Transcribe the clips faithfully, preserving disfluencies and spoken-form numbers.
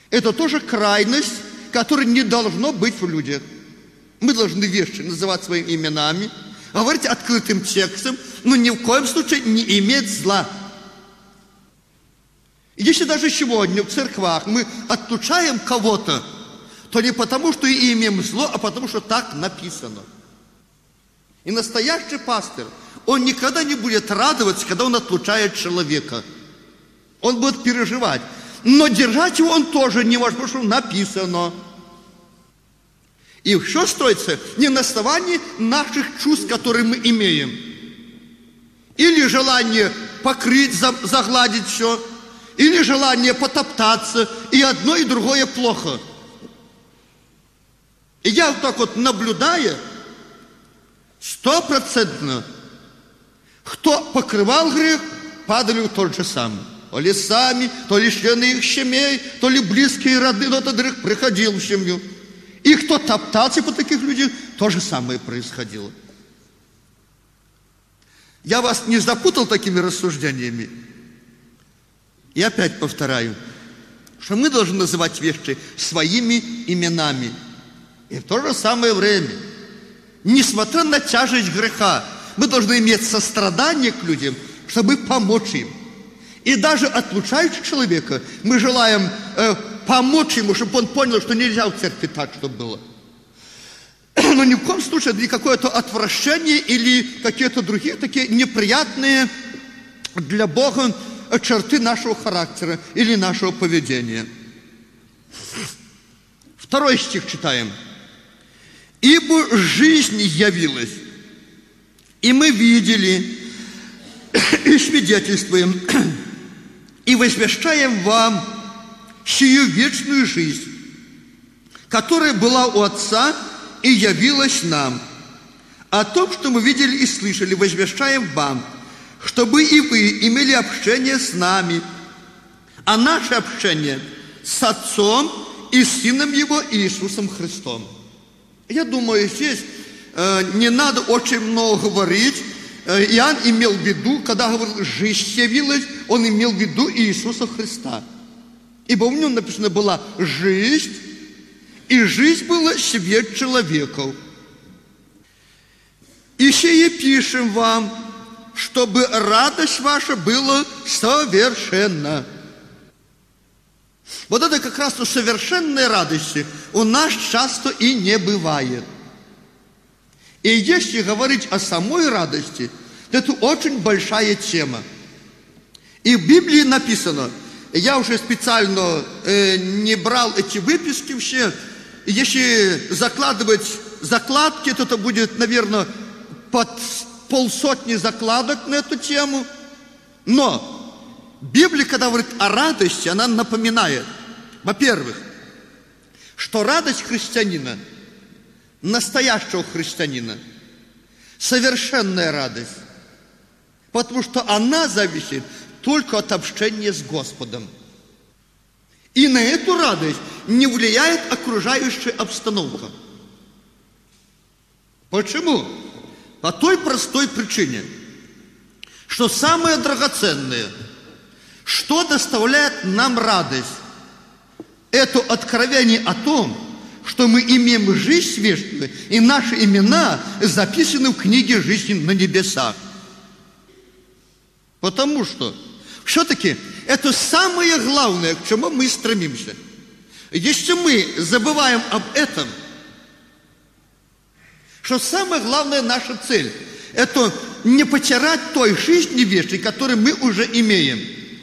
Это тоже крайность, которой не должно быть в людях. Мы должны вещи называть своими именами, говорить открытым текстом, но ни в коем случае не иметь зла. Если даже сегодня в церквах мы отлучаем кого-то, то не потому, что и имеем зло, а потому, что так написано. И настоящий пастырь, он никогда не будет радоваться, когда он отлучает человека. Он будет переживать. Но держать его он тоже не может, потому что написано. И все строится не на основании наших чувств, которые мы имеем. Или желание покрыть, загладить все, или желание потоптаться, и одно, и другое плохо. И я вот так вот наблюдая, стопроцентно, кто покрывал грех, падали в тот же самый. То ли сами, то ли члены их семей, то ли близкие роды, но этот грех приходил в семью. И кто топтался по таких людях, то же самое происходило. Я вас не запутал такими рассуждениями? И опять повторяю, что мы должны называть вещи своими именами. И в то же самое время, несмотря на тяжесть греха, мы должны иметь сострадание к людям, чтобы помочь им. И даже отлучающего человека мы желаем э, помочь ему, чтобы он понял, что нельзя в церкви так, чтобы было. Но ни в коем случае не какое-то отвращение или какие-то другие такие неприятные для Бога черты нашего характера или нашего поведения. Второй стих читаем. «Ибо жизнь явилась, и мы видели, и свидетельствуем, и возвещаем вам сию вечную жизнь, которая была у Отца и явилась нам. О том, что мы видели и слышали, возвещаем вам, чтобы и вы имели общение с нами, а наше общение с Отцом и Сыном Его Иисусом Христом». Я думаю, здесь э, не надо очень много говорить. Э, Иоанн имел в виду, когда говорил «жизнь явилась», он имел в виду Иисуса Христа. Ибо у него написано была «жизнь», и жизнь была свет человеков. «И сие пишем вам, чтобы радость ваша была совершенна». Вот это как раз совершенной радости у нас часто и не бывает. И если говорить о самой радости, это очень большая тема. И в Библии написано, я уже специально э, не брал эти выписки все, если закладывать закладки, то это будет, наверное, под полсотни закладок на эту тему. Но Библия, когда говорит о радости, она напоминает, во-первых, что радость христианина, настоящего христианина, совершенная радость, потому что она зависит только от общения с Господом. И на эту радость не влияет окружающая обстановка. Почему? По той простой причине, что самое драгоценное, что доставляет нам радость, это откровение о том, что мы имеем жизнь вечную, и наши имена записаны в книге жизни на небесах. Потому что все-таки это самое главное, к чему мы стремимся. Если мы забываем об этом, что самая главная наша цель – это не потерять той жизни вечной, которую мы уже имеем.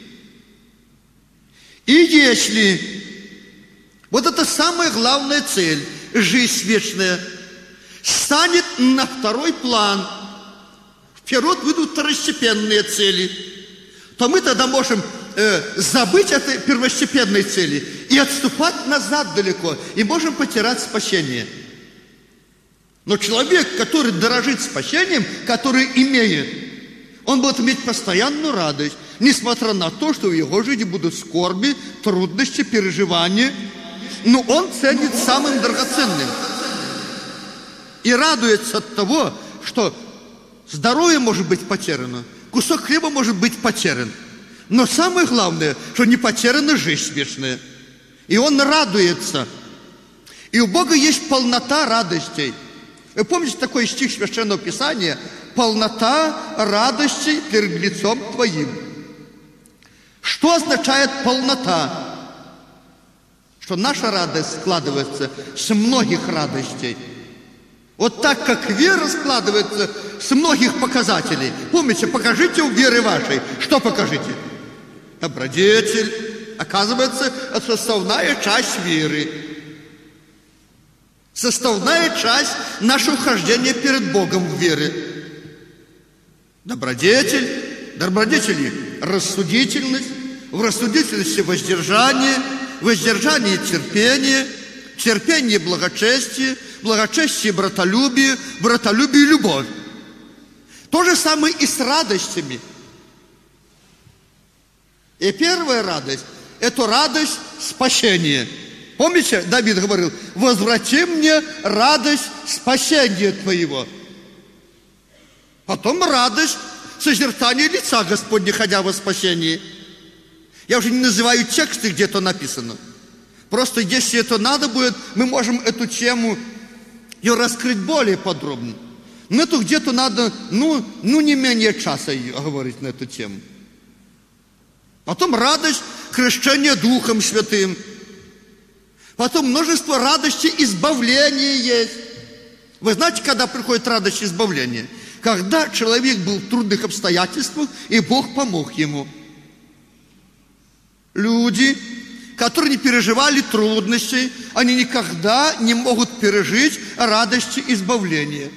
И если вот эта самая главная цель, жизнь вечная, станет на второй план, вперед выйдут второстепенные цели, то мы тогда можем э, забыть этой первостепенной цели и отступать назад далеко, и можем потерять спасение. Но человек, который дорожит спасением, который имеет, он будет иметь постоянную радость, несмотря на то, что в его жизни будут скорби, трудности, переживания, но он ценит самым драгоценным. И радуется от того, что здоровье может быть потеряно, кусок хлеба может быть потерян. Но самое главное, что не потеряна жизнь вечная. И Он радуется. И у Бога есть полнота радостей. Вы помните такой стих Священного Писания? Полнота радостей перед лицом Твоим. Что означает полнота? Что наша радость складывается с многих радостей. Вот так, как вера складывается с многих показателей. Помните, покажите у веры вашей. Что покажите? Добродетель. Оказывается, это составная часть веры. Составная часть нашего хождения перед Богом в вере. Добродетель. Добродетели – рассудительность. В рассудительности воздержание. Воздержание – терпение. Терпение – благочестие. Благочестие – братолюбие. Братолюбие – любовь. То же самое и с радостями. И первая радость – это радость спасения. Помните, Давид говорил: возврати мне радость спасения Твоего. Потом радость созерцания лица Господня, ходя во спасении. Я уже не называю тексты, где это написано. Просто если это надо будет, мы можем эту тему ее раскрыть более подробно. Но это где-то надо, ну, ну не менее часа говорить на эту тему. Потом радость крещения Духом Святым. Потом множество радости избавления есть. Вы знаете, когда приходит радость избавления? Когда человек был в трудных обстоятельствах, и Бог помог ему. Люди, которые не переживали трудностей, они никогда не могут пережить радости избавления.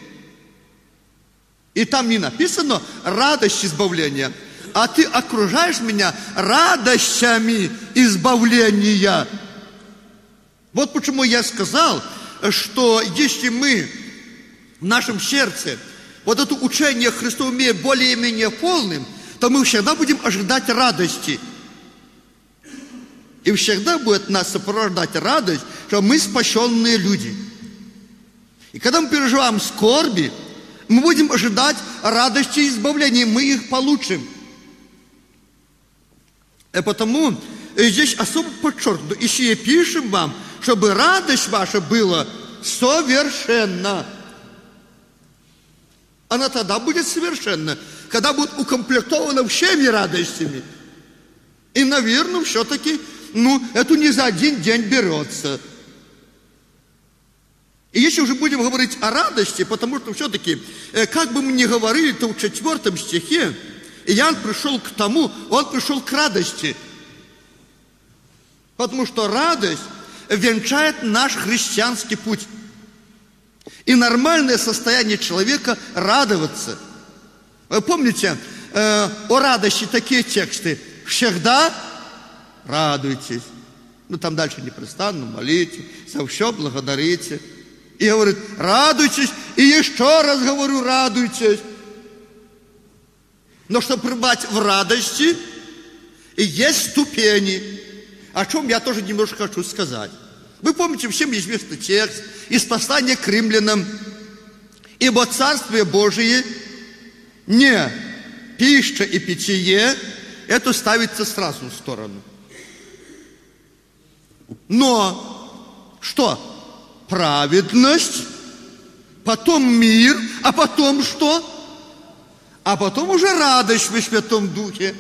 И там не написано радость избавления, а ты окружаешь меня радостями избавления. Вот почему я сказал, что если мы в нашем сердце вот это учение Христово имеем более-менее полным, то мы всегда будем ожидать радости. И всегда будет нас сопровождать радость, что мы спасенные люди. И когда мы переживаем скорби, мы будем ожидать радости и избавления, мы их получим. И потому здесь особо подчеркнуто, если пишем вам, чтобы радость ваша была совершенна. Она тогда будет совершенна, когда будет укомплектована всеми радостями. И, наверное, все-таки, ну, это не за один день берется. И если уже будем говорить о радости, потому что все-таки, как бы мы ни говорили, то в четвертом стихе Иоанн пришел к тому, он пришел к радости. Потому что радость венчает наш христианский путь. И нормальное состояние человека – радоваться. Вы помните, э, о радости такие тексты: «Всегда радуйтесь». Ну, там дальше непрестанно молите, за все благодарите. И говорит: радуйтесь, и еще раз говорю, радуйтесь. Но чтобы пребывать в радости, и есть ступени, о чем я тоже немножко хочу сказать. Вы помните, всем известный текст из послания к римлянам: «Ибо Царствие Божие не пища и питье», это ставится сразу в сторону. Но что? Праведность, потом мир, а потом что? А потом уже радость во Святом Духе.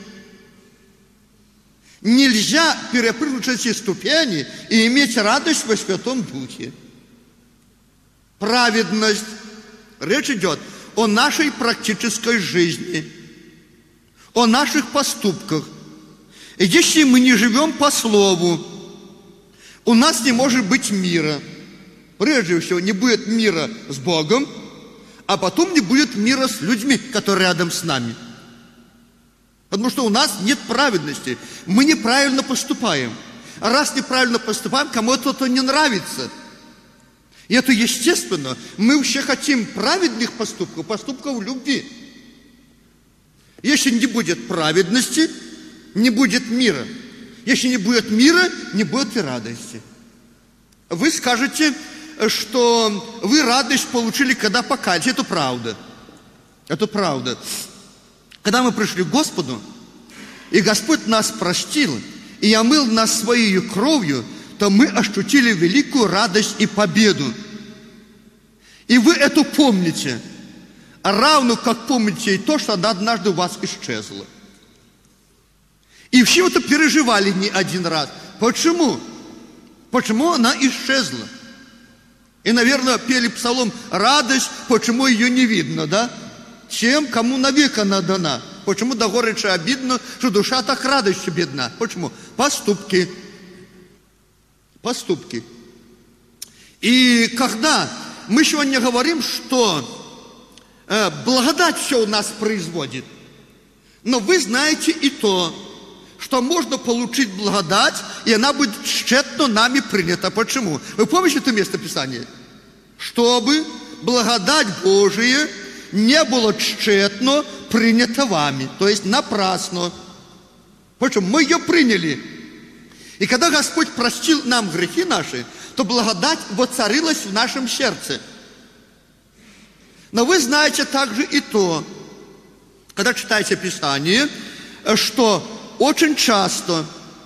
Нельзя перепрыгнуть эти ступени и иметь радость во Святом Духе. Праведность. Речь идет о нашей практической жизни, о наших поступках. И если мы не живем по Слову, у нас не может быть мира. Прежде всего, не будет мира с Богом, а потом не будет мира с людьми, которые рядом с нами. Потому что у нас нет праведности. Мы неправильно поступаем. А раз неправильно поступаем, кому-то это не нравится. И это естественно. Мы все хотим праведных поступков, поступков любви. Если не будет праведности, не будет мира. Если не будет мира, не будет и радости. Вы скажете, что вы радость получили, когда покаялись. Это правда. Это правда. Когда мы пришли к Господу, и Господь нас простил, и омыл нас своей кровью, то мы ощутили великую радость и победу. И вы это помните, равно как помните и то, что она однажды у вас исчезла. И все это переживали не один раз. Почему? Почему она исчезла? И, наверное, пели псалом «Радость, почему ее не видно», да? Тем, кому навек она дана. Почему до горечи обидно, что душа так радостью бедна? Почему? Поступки. Поступки. И когда мы сегодня говорим, что э, благодать все у нас производит, но вы знаете и то, что можно получить благодать, и она будет тщетно нами принята. Почему? Вы помните это место Писания? Чтобы благодать Божия не было тщетно принята вами, то есть напрасно. Почему? Мы ее приняли. И когда Господь простил нам грехи наши, то благодать воцарилась в нашем сердце. Но вы знаете также и то, когда читаете Писание, что очень часто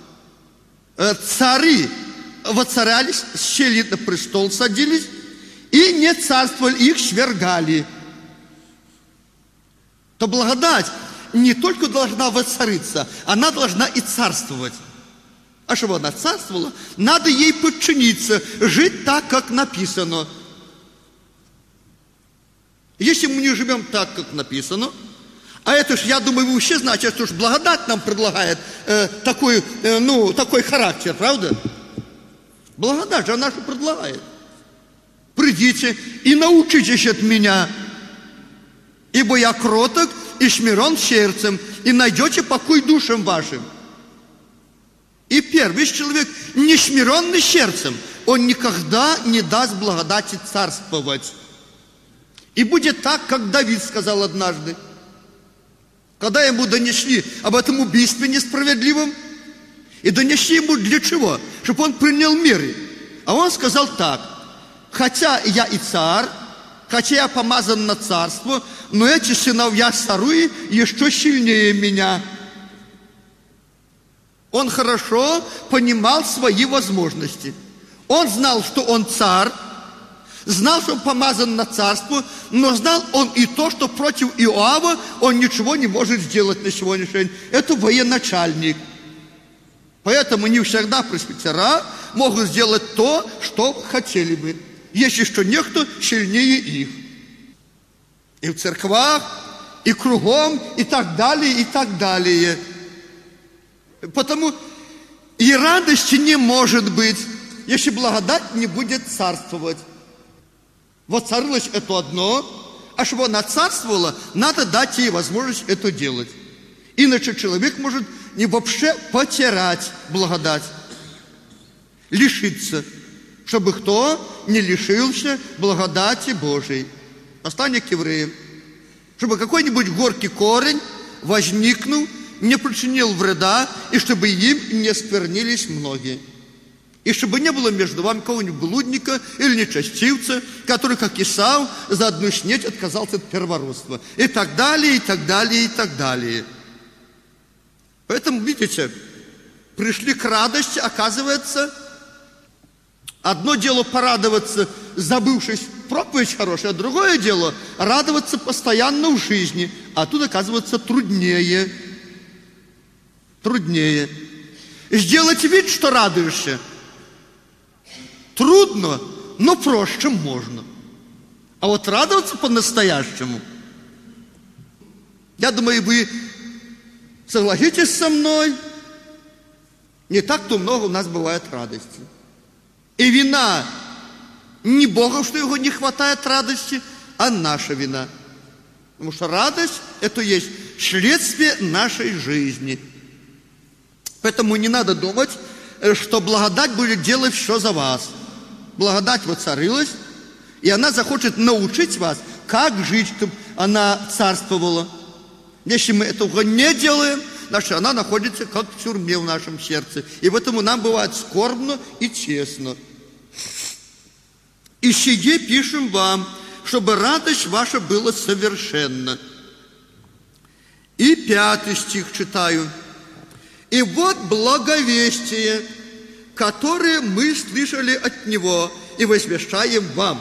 цари воцарялись, сели на престол, садились, и не царствовали, их свергали. То благодать не только должна воцариться, она должна и царствовать. А чтобы она царствовала, надо ей подчиниться, жить так, как написано. Если мы не живем так, как написано, а это ж, я думаю, вы все знаете, что ж благодать нам предлагает э, такой, э, ну, такой характер, правда? Благодать же она же предлагает. Придите и научитесь от меня, ибо я кроток и смирен сердцем, и найдете покой душам вашим. И первый человек, не смиренный сердцем, он никогда не даст благодати царствовать. И будет так, как Давид сказал однажды, когда ему донесли об этом убийстве несправедливом, и донесли ему для чего? Чтобы он принял меры. А он сказал так: хотя я и царь, хотя я помазан на царство, но эти сыновья Саруи еще сильнее меня. Он хорошо понимал свои возможности. Он знал, что он царь, знал, что он помазан на царство, но знал он и то, что против Иоава он ничего не может сделать на сегодняшний день. Это военачальник. Поэтому не всегда пресвитера могут сделать то, что хотели бы, если что некто сильнее их. И в церквах, и кругом, и так далее, и так далее. Потому и радости не может быть, если благодать не будет царствовать. Воцарилось это одно, а чтобы она царствовала, надо дать ей возможность это делать. Иначе человек может не вообще потерять благодать, лишиться, чтобы кто не лишился благодати Божией. Послание к евреям. Чтобы какой-нибудь горький корень возникнул, не причинил вреда, и чтобы им не сквернились многие. И чтобы не было между вами какого-нибудь блудника или нечестивца, который, как Исав, за одну снеть отказался от первородства. И так далее, и так далее, и так далее. Поэтому, видите, пришли к радости, оказывается, одно дело порадоваться, забывшись проповедь хорошая, а другое дело радоваться постоянно в жизни. А тут, оказывается, труднее. Труднее. Сделать вид, что радуешься, трудно, но проще можно. А вот радоваться по-настоящему, я думаю, вы согласитесь со мной, не так-то много у нас бывает радости. И вина не Бога, что его не хватает радости, а наша вина. Потому что радость – это есть следствие нашей жизни. Поэтому не надо думать, что благодать будет делать все за вас. Благодать воцарилась, и она захочет научить вас, как жить, чтобы она царствовала. Если мы этого не делаем, значит, она находится как в тюрьме в нашем сердце. И поэтому нам бывает скорбно и тесно. «И сие пишем вам, чтобы радость ваша была совершенна». И пятый стих читаю. «И вот благовестие, которые мы слышали от Него и возвещаем вам.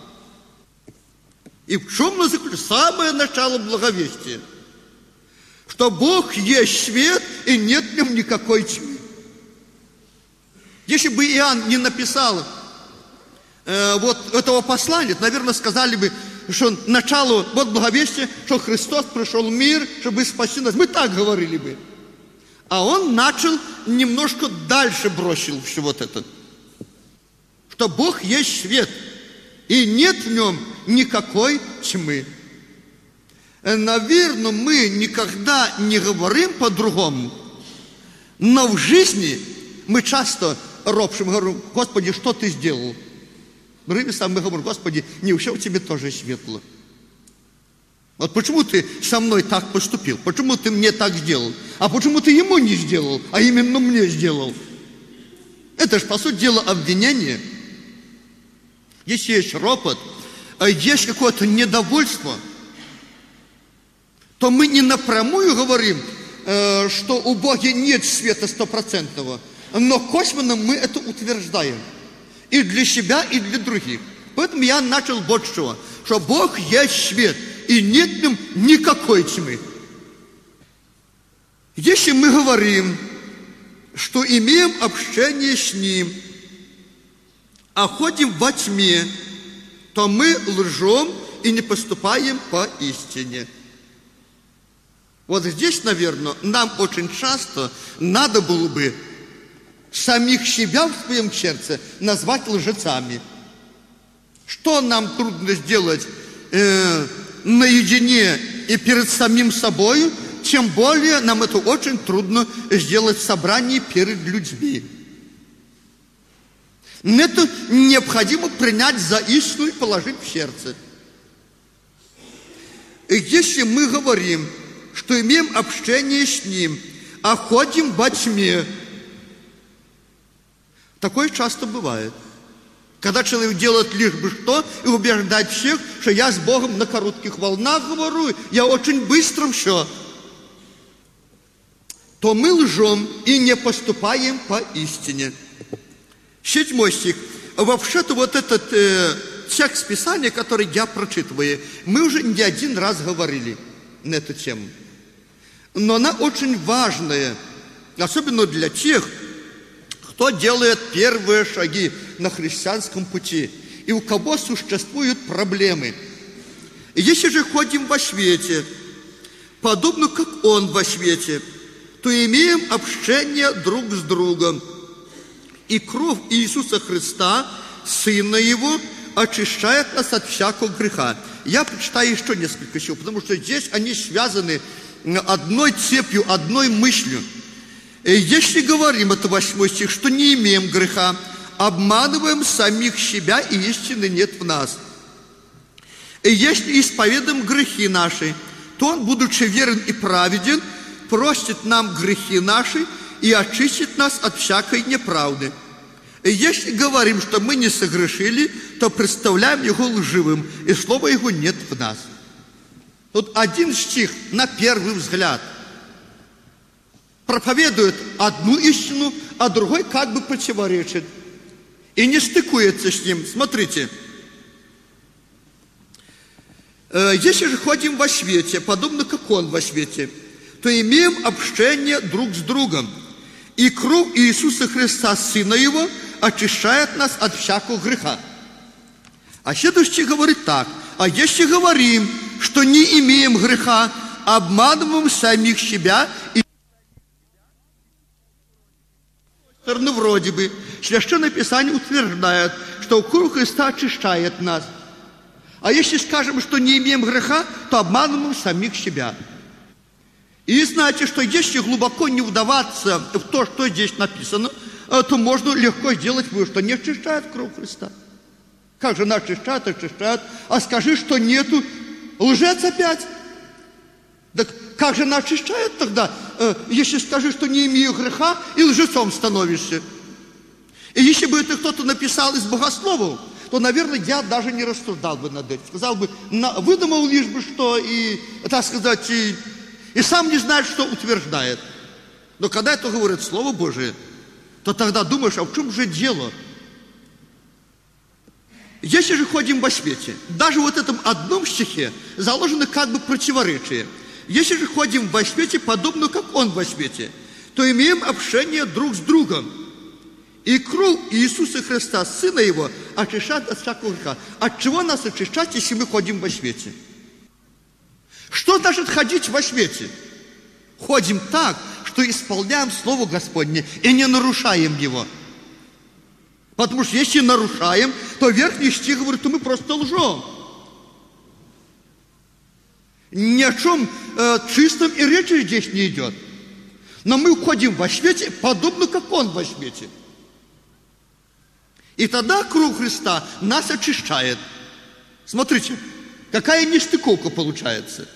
И в чем мы заключаем? Самое начало благовестия. Что Бог есть свет, и нет в нем никакой тьмы. Если бы Иоанн не написал э, вот этого послания, наверное, сказали бы, что начало вот благовестия, что Христос пришел в мир, чтобы спасти нас. Мы так говорили бы. А он начал немножко дальше бросил все вот это. Что Бог есть свет, и нет в нем никакой тьмы. Наверное, мы никогда не говорим по-другому, но в жизни мы часто ропщим, говорим: Господи, что ты сделал? Другими словами, мы говорим: Господи, неужели тебе тоже светло? Вот почему ты со мной так поступил? Почему ты мне так сделал? А почему ты ему не сделал, а именно мне сделал? Это же, по сути дела, обвинение. Если есть ропот, есть какое-то недовольство, то мы не напрямую говорим, что у Бога нет света стопроцентного, но косвенно мы это утверждаем. И для себя, и для других. Поэтому я начал вот что, что Бог есть свет, и нет в нем никакой тьмы. Если мы говорим, что имеем общение с Ним, а ходим во тьме, то мы лжем и не поступаем по истине. Вот здесь, наверное, нам очень часто надо было бы самих себя в своем сердце назвать лжецами. Что нам трудно сделать э, наедине и перед самим собой, тем более нам это очень трудно сделать в собрании перед людьми. Это необходимо принять за истину и положить в сердце. И если мы говорим, что имеем общение с Ним, а ходим во тьме, такое часто бывает. Когда человек делает лишь бы что и убеждает всех, что я с Богом на коротких волнах говорю, я очень быстро все, то мы лжем и не поступаем по истине. Седьмой стих. Вообще-то вот этот э, текст Писания, который я прочитываю, мы уже не один раз говорили на эту тему. Но она очень важная, особенно для тех, кто делает первые шаги на христианском пути, и у кого существуют проблемы. И если же ходим во свете, подобно как Он во свете, то имеем общение друг с другом. И кровь Иисуса Христа, Сына Его, очищает нас от всякого греха. Я прочитаю еще несколько стихов, потому что здесь они связаны одной цепью, одной мыслью. Если говорим, это восьмой стих, что не имеем греха, обманываем самих себя, и истины нет в нас. И если исповедуем грехи наши, то Он, будучи верен и праведен, простит нам грехи наши и очистит нас от всякой неправды. И если говорим, что мы не согрешили, то представляем Его лживым, и слова Его нет в нас. Тут один стих, на первый взгляд, проповедует одну истину, а другой как бы противоречит. И не стыкуется с ним. Смотрите. Если же ходим во свете, подобно как Он во свете, то имеем общение друг с другом. И кровь Иисуса Христа, Сына Его, очищает нас от всякого греха. А следующий говорит так. А если говорим, что не имеем греха, обманываем самих себя и стороны вроде бы Священное Писание утверждает, что кровь Христа очищает нас. А если скажем, что не имеем греха, то обманываем самих себя. И знаете, что если глубоко не вдаваться в то, что здесь написано, то можно легко сделать вывод, что не очищает кровь Христа. Как же она очищает, очищает, а скажи, что нету, лжец опять. Так как же она очищает тогда, если скажи, что не имею греха, и лжецом становишься? И если бы это кто-то написал из богословов, то, наверное, я даже не рассуждал бы над этим. Сказал бы, выдумал лишь бы что, и, так сказать, и, и сам не знает, что утверждает. Но когда это говорит Слово Божие, то тогда думаешь, а в чем же дело? Если же ходим во свете, даже вот в этом одном стихе заложено как бы противоречие. Если же ходим во свете, подобно как Он во свете, то имеем общение друг с другом. И кровь Иисуса Христа, Сына Его, очищает от всякого греха. От чего нас очищать, если мы ходим во свете? Что значит ходить во свете? Ходим так, что исполняем Слово Господне и не нарушаем его. Потому что если нарушаем, то верхний стих говорит, то мы просто лжем. Ни о чем э, чистом и речи здесь не идет. Но мы ходим во свете, подобно как Он во свете. И тогда кровь Христа нас очищает. Смотрите, какая нестыковка получается.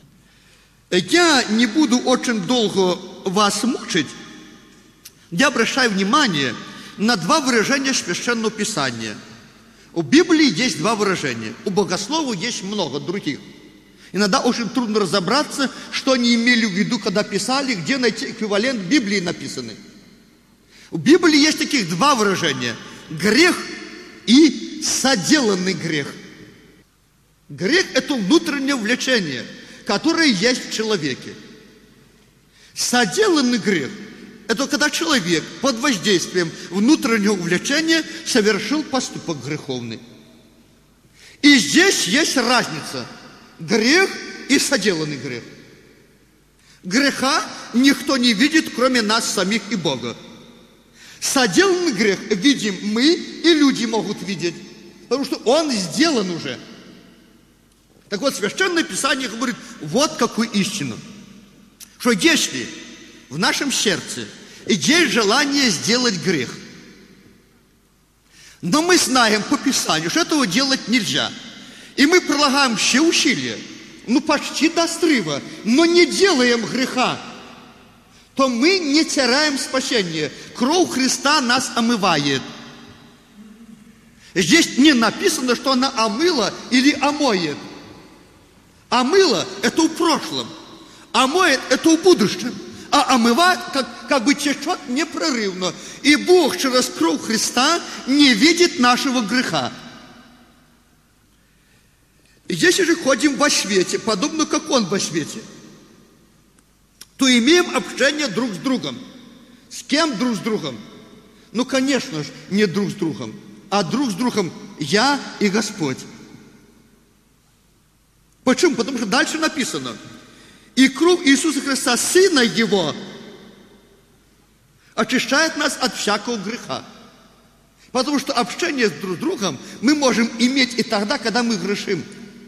Я не буду очень долго вас мучить. Я обращаю внимание на два выражения Священного Писания. У Библии есть два выражения. У богословов есть много других. Иногда очень трудно разобраться, что они имели в виду, когда писали, где найти эквивалент Библии написанный. У Библии есть таких два выражения. Грех и соделанный грех. Грех – это внутреннее влечение, которое есть в человеке. Соделанный грех – это когда человек под воздействием внутреннего влечения совершил поступок греховный. И здесь есть разница – грех и соделанный грех. Греха никто не видит, кроме нас самих и Бога. Соделанный грех видим мы, и люди могут видеть, потому что он сделан уже. Так вот, Священное Писание говорит вот какую истину, что если в нашем сердце есть желание сделать грех, но мы знаем по Писанию, что этого делать нельзя, и мы прилагаем все усилия, ну почти до срыва, но не делаем греха, то мы не теряем спасение. Кровь Христа нас омывает. Здесь не написано, что она омыла или омоет. Омыла – это в прошлом, омоет – это в будущем, а омывает, как, как бы течет непрерывно. И Бог через кровь Христа не видит нашего греха. Если же ходим во свете, подобно как Он во свете, то имеем общение друг с другом. С кем друг с другом? Ну, конечно же, не друг с другом, а друг с другом я и Господь. Почему? Потому что дальше написано: и кровь Иисуса Христа, Сына Его, очищает нас от всякого греха. Потому что общение с друг с другом мы можем иметь и тогда, когда мы грешим.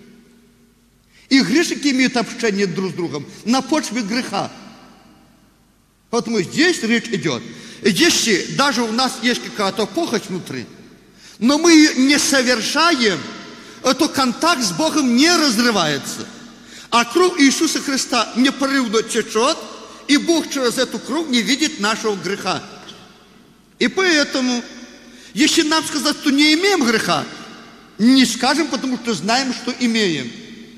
И грешники имеют общение друг с другом на почве греха. Поэтому здесь речь идет. Если даже у нас есть какая-то похоть внутри, но мы ее не совершаем, то контакт с Богом не разрывается. А кровь Иисуса Христа непрерывно течет, и Бог через эту кровь не видит нашего греха. И поэтому, если нам сказать, что не имеем греха, не скажем, потому что знаем, что имеем.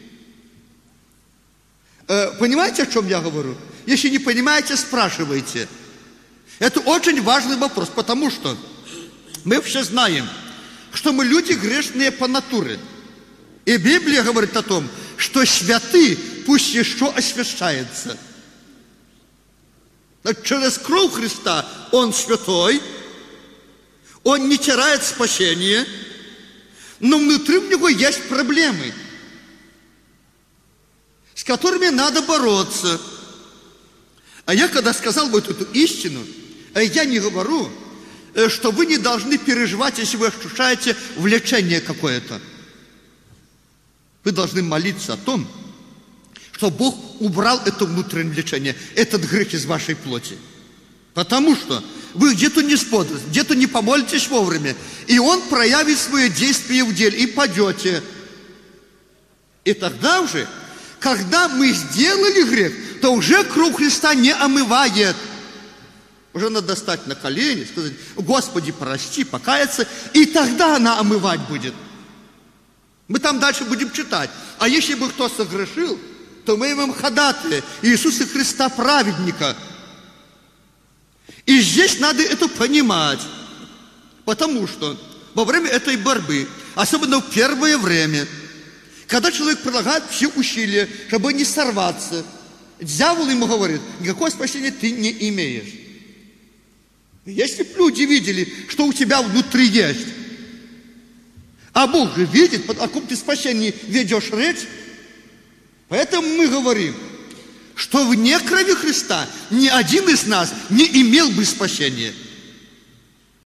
Понимаете, о чем я говорю? Если не понимаете, спрашивайте. Это очень важный вопрос, потому что мы все знаем, что мы люди грешные по натуре. И Библия говорит о том, что святый пусть еще освящается. Через кровь Христа Он святой, Он не теряет спасение, но внутри у Него есть проблемы, с которыми надо бороться. А я когда сказал вот эту истину, я не говорю, что вы не должны переживать, если вы ощущаете влечение какое-то. Вы должны молиться о том, что Бог убрал это внутреннее влечение, этот грех из вашей плоти. Потому что вы где-то не смотрите, где-то не помолитесь вовремя, и Он проявит свое действие в деле, и падете. И тогда уже, когда мы сделали грех, то уже кровь Христа не омывает. Уже надо стать на колени, сказать: Господи, прости, покаяться, и тогда она омывать будет. Мы там дальше будем читать. А если бы кто согрешил, то мы имеем ходатая Иисуса Христа, праведника. И здесь надо это понимать, потому что во время этой борьбы, особенно в первое время, когда человек прилагает все усилия, чтобы не сорваться, дьявол ему говорит: никакого спасения ты не имеешь. Если бы люди видели, что у тебя внутри есть, а Бог же видит, о каком ты спасении ведешь речь, поэтому мы говорим, что вне крови Христа ни один из нас не имел бы спасения.